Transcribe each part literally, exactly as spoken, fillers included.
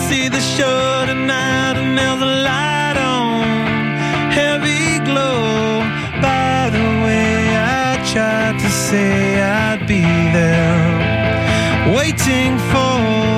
see the show tonight and there's a light on, heavy glow. By the way, I tried to say I'd be there, waiting for.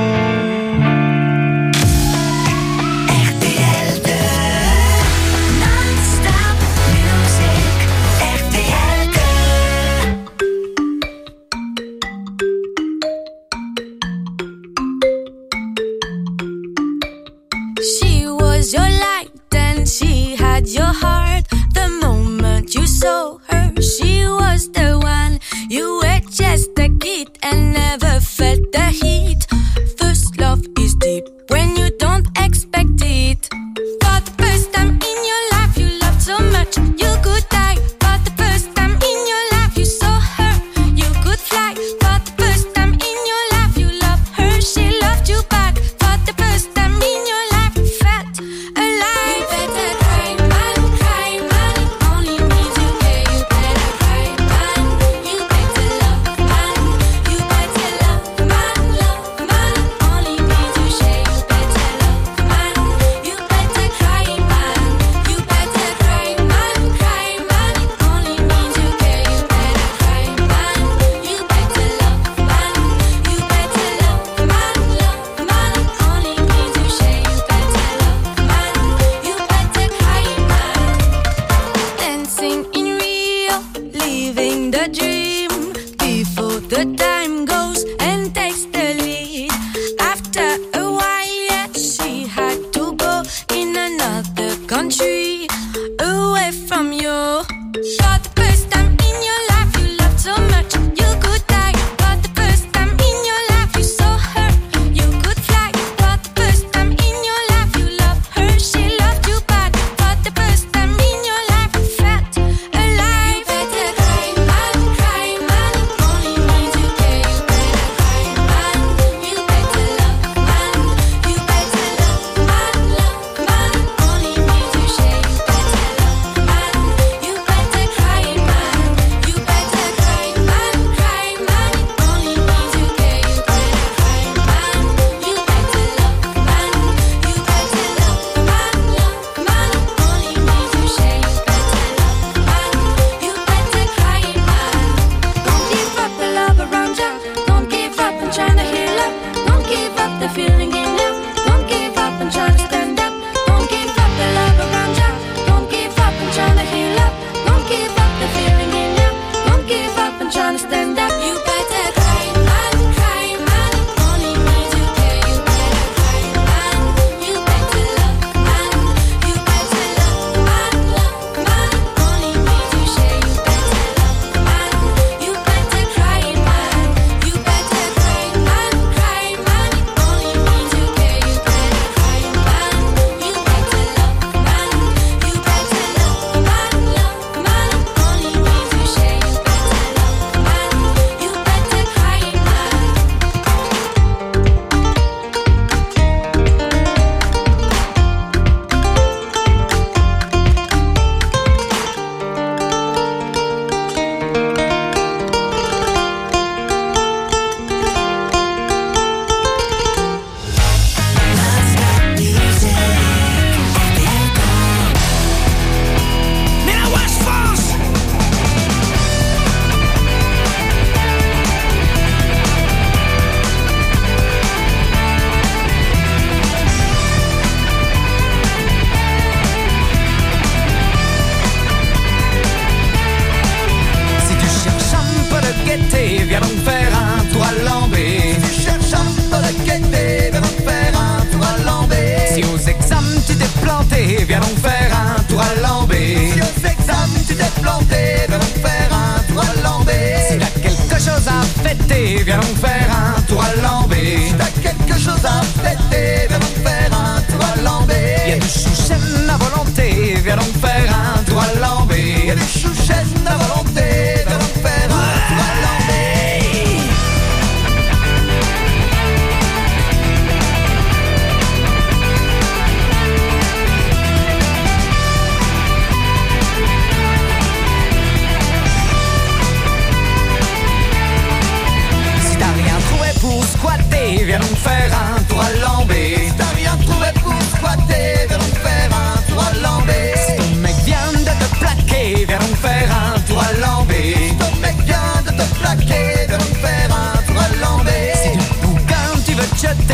Your light and she had your heart. The moment you saw her, she was the one. You were just a kid and never felt the heat. First love is deep when you don't expect it. For the first time in your life you loved so much you could die. For the first time in your life you saw her, you could fly. For the first time in your life you loved her, she loved you back. For the first time in your life you felt alive. You better cry, man, cry, man. It only means you care. You better cry, man. You better love, man. You better love, man, love, man. It only means you share. You better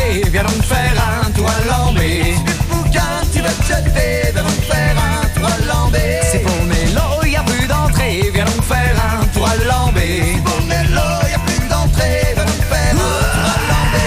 galérer, viens donc faire un tour à Lambé. Si tu bouquin, tu vas te jeter, viens donc faire un tour à Lambé. Si pour Mélo, y a plus d'entrée, viens donc faire un tour à Lambé. Si pour Mélo, y a plus d'entrée, viens donc faire un tour à Lambé.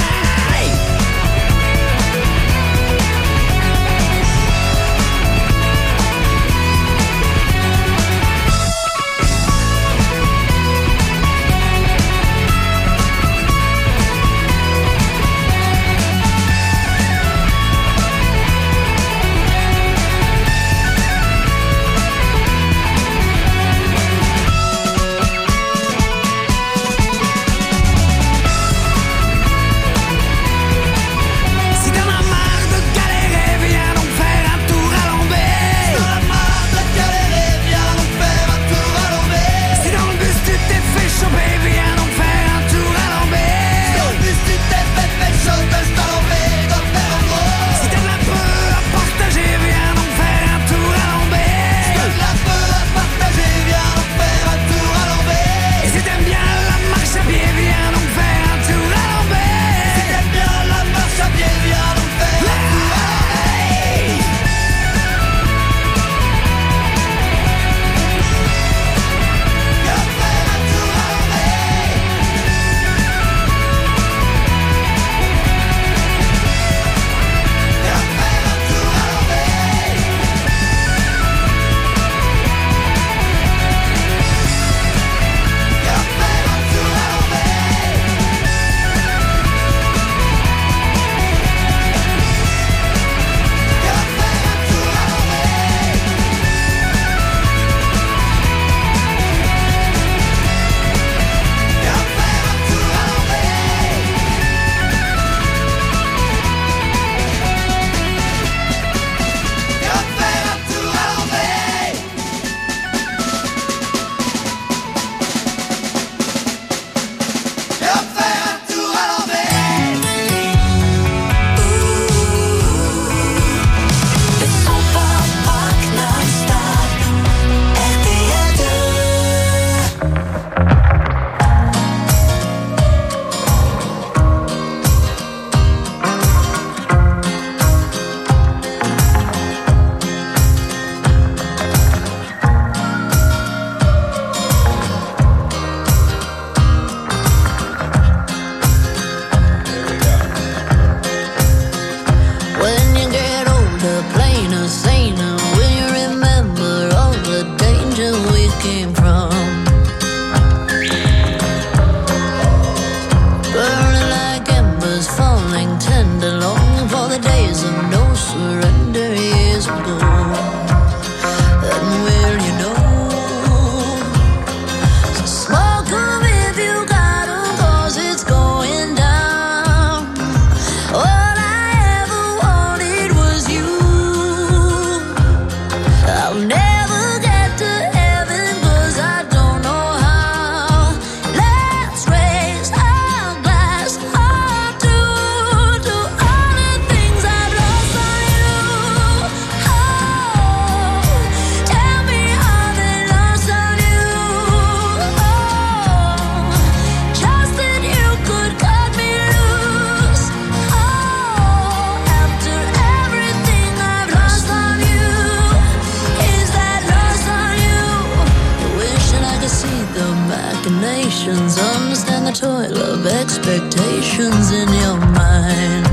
Expectations in your mind.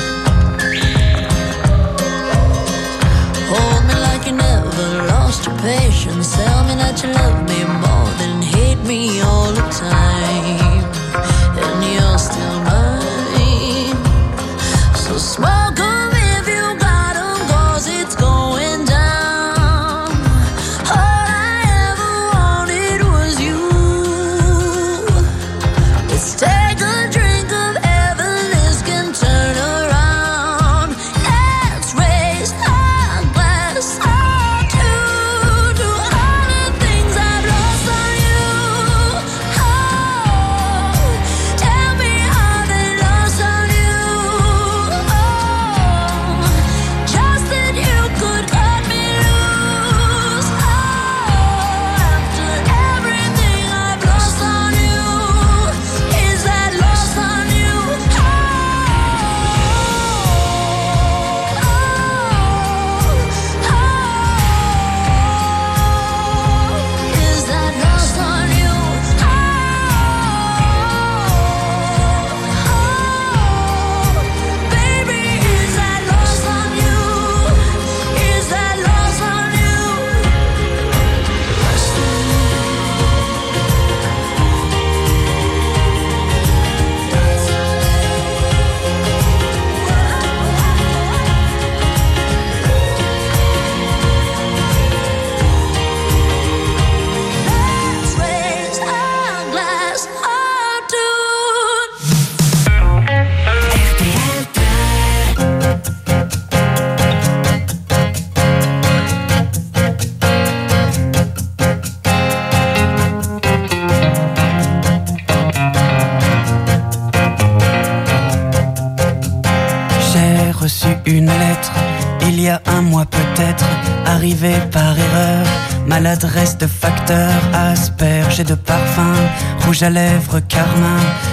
Hold me like you never lost your patience. Tell me that you love me more than hate me all the time. And you're still mine. So smoke 'em if you got 'em, 'cause it's going down. All I ever wanted was you. Let's take a drink of heaven reçu une lettre, il y a un mois peut-être, arrivée par erreur. Maladresse de facteur, asperge et de parfum, rouge à lèvres, carmin.